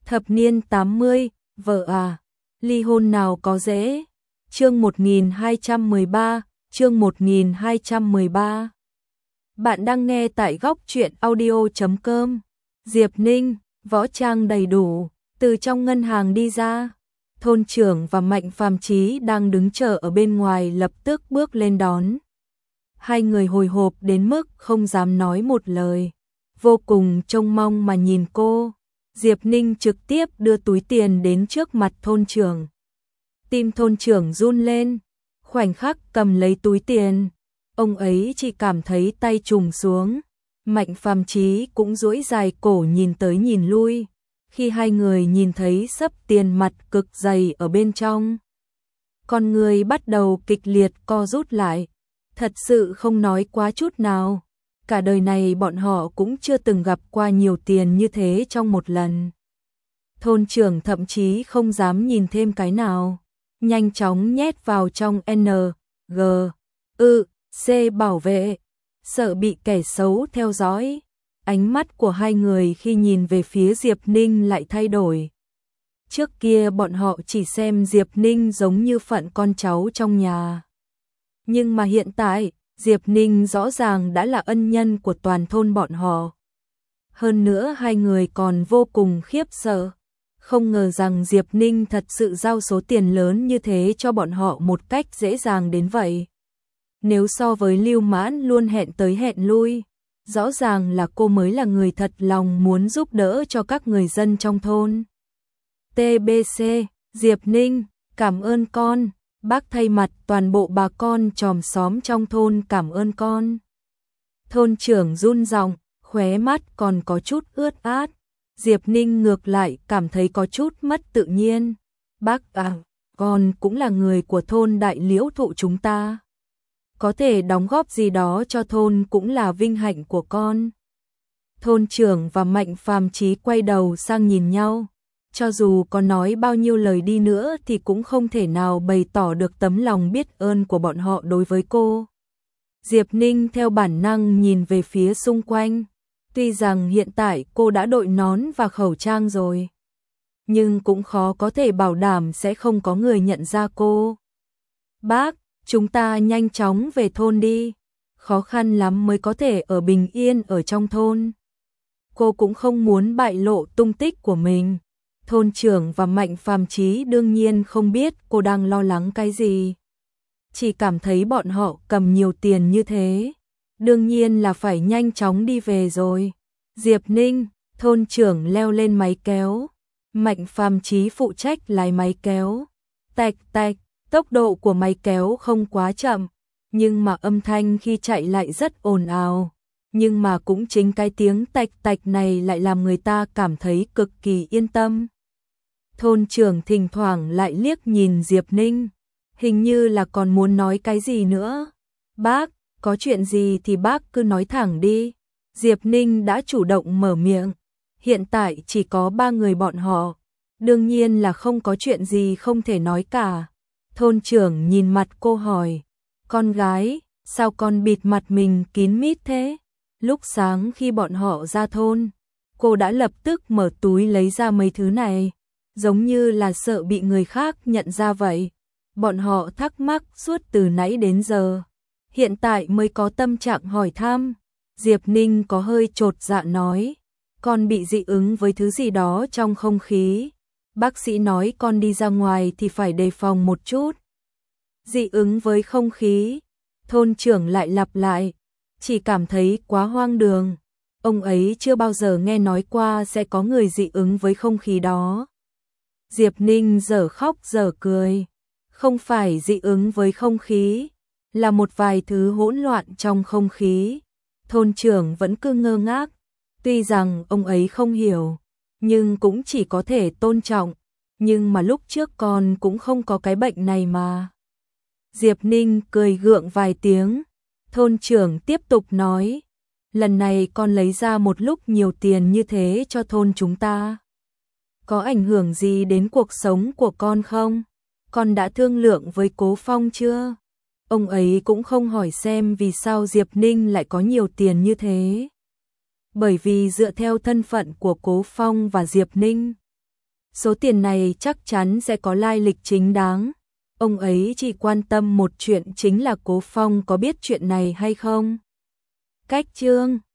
Thập niên 80, vợ à, ly hôn nào có dễ. Chương 1213, chương 1213. Bạn đang nghe tại góc truyện audio.com. Diệp Ninh, võ trang đầy đủ, từ trong ngân hàng đi ra. Thôn trưởng và Mạnh Phàm Chí đang đứng chờ ở bên ngoài lập tức bước lên đón. Hai người hồi hộp đến mức không dám nói một lời, vô cùng trông mong mà nhìn cô. Diệp Ninh trực tiếp đưa túi tiền đến trước mặt thôn trưởng. Tim thôn trưởng run lên, khoảnh khắc cầm lấy túi tiền, ông ấy chỉ cảm thấy tay trùng xuống. Mạnh Phàm Chí cũng duỗi dài cổ nhìn tới nhìn lui, khi hai người nhìn thấy xấp tiền mặt cực dày ở bên trong. Con người bắt đầu kịch liệt co rút lại, thật sự không nói quá chút nào. Cả đời này bọn họ cũng chưa từng gặp qua nhiều tiền như thế trong một lần. Thôn trưởng thậm chí không dám nhìn thêm cái nào, nhanh chóng nhét vào trong C bảo vệ, sợ bị kẻ xấu theo dõi. Ánh mắt của hai người khi nhìn về phía Diệp Ninh lại thay đổi. Trước kia bọn họ chỉ xem Diệp Ninh giống như phận con cháu trong nhà. Nhưng mà hiện tại, Diệp Ninh rõ ràng đã là ân nhân của toàn thôn bọn họ. Hơn nữa hai người còn vô cùng khiếp sợ. Không ngờ rằng Diệp Ninh thật sự giao số tiền lớn như thế cho bọn họ một cách dễ dàng đến vậy. Nếu so với Lưu Mãn luôn hẹn tới hẹn lui, rõ ràng là cô mới là người thật lòng muốn giúp đỡ cho các người dân trong thôn. TBC, Diệp Ninh, cảm ơn con. Bác thay mặt toàn bộ bà con chòm xóm trong thôn cảm ơn con. Thôn trưởng run giọng, khóe mắt còn có chút ướt át. Diệp Ninh ngược lại cảm thấy có chút mất tự nhiên. Bác à, con cũng là người của thôn Đại Liễu Thụ chúng ta. Có thể đóng góp gì đó cho thôn cũng là vinh hạnh của con. Thôn trưởng và Mạnh Phàm Chí quay đầu sang nhìn nhau. Cho dù có nói bao nhiêu lời đi nữa thì cũng không thể nào bày tỏ được tấm lòng biết ơn của bọn họ đối với cô. Diệp Ninh theo bản năng nhìn về phía xung quanh. Tuy rằng hiện tại cô đã đội nón và khẩu trang rồi, nhưng cũng khó có thể bảo đảm sẽ không có người nhận ra cô. Bác, chúng ta nhanh chóng về thôn đi. Khó khăn lắm mới có thể ở bình yên ở trong thôn. Cô cũng không muốn bại lộ tung tích của mình. Thôn trưởng và Mạnh Phàm Chí đương nhiên không biết cô đang lo lắng cái gì. Chỉ cảm thấy bọn họ cầm nhiều tiền như thế, đương nhiên là phải nhanh chóng đi về rồi. Diệp Ninh, thôn trưởng leo lên máy kéo. Mạnh Phàm Chí phụ trách lái máy kéo. Tạch tạch, tốc độ của máy kéo không quá chậm, nhưng mà âm thanh khi chạy lại rất ồn ào. Nhưng mà cũng chính cái tiếng tạch tạch này lại làm người ta cảm thấy cực kỳ yên tâm. Thôn trưởng thỉnh thoảng lại liếc nhìn Diệp Ninh, hình như là còn muốn nói cái gì nữa. Bác, có chuyện gì thì bác cứ nói thẳng đi. Diệp Ninh đã chủ động mở miệng. Hiện tại chỉ có 3 người bọn họ, đương nhiên là không có chuyện gì không thể nói cả. Thôn trưởng nhìn mặt cô hỏi, con gái, sao con bịt mặt mình kín mít thế? Lúc sáng khi bọn họ ra thôn, cô đã lập tức mở túi lấy ra mấy thứ này, giống như là sợ bị người khác nhận ra vậy. Bọn họ thắc mắc suốt từ nãy đến giờ, hiện tại mới có tâm trạng hỏi thăm. Diệp Ninh có hơi chột dạ nói, con bị dị ứng với thứ gì đó trong không khí. Bác sĩ nói con đi ra ngoài thì phải đề phòng một chút. Dị ứng với không khí, thôn trưởng lại lặp lại, chỉ cảm thấy quá hoang đường. Ông ấy chưa bao giờ nghe nói qua sẽ có người dị ứng với không khí đó. Diệp Ninh dở khóc dở cười, không phải dị ứng với không khí, là một vài thứ hỗn loạn trong không khí. Thôn trưởng vẫn cứ ngơ ngác, tuy rằng ông ấy không hiểu, nhưng cũng chỉ có thể tôn trọng. Nhưng mà lúc trước con cũng không có cái bệnh này mà. Diệp Ninh cười gượng vài tiếng. Thôn trưởng tiếp tục nói, lần này con lấy ra một lúc nhiều tiền như thế cho thôn chúng ta, có ảnh hưởng gì đến cuộc sống của con không? Con đã thương lượng với Cố Phong chưa? Ông ấy cũng không hỏi xem vì sao Diệp Ninh lại có nhiều tiền như thế. Bởi vì dựa theo thân phận của Cố Phong và Diệp Ninh, Số tiền này chắc chắn sẽ có lai lịch chính đáng. Ông ấy chỉ quan tâm một chuyện chính là Cố Phong có biết chuyện này hay không. Cách chương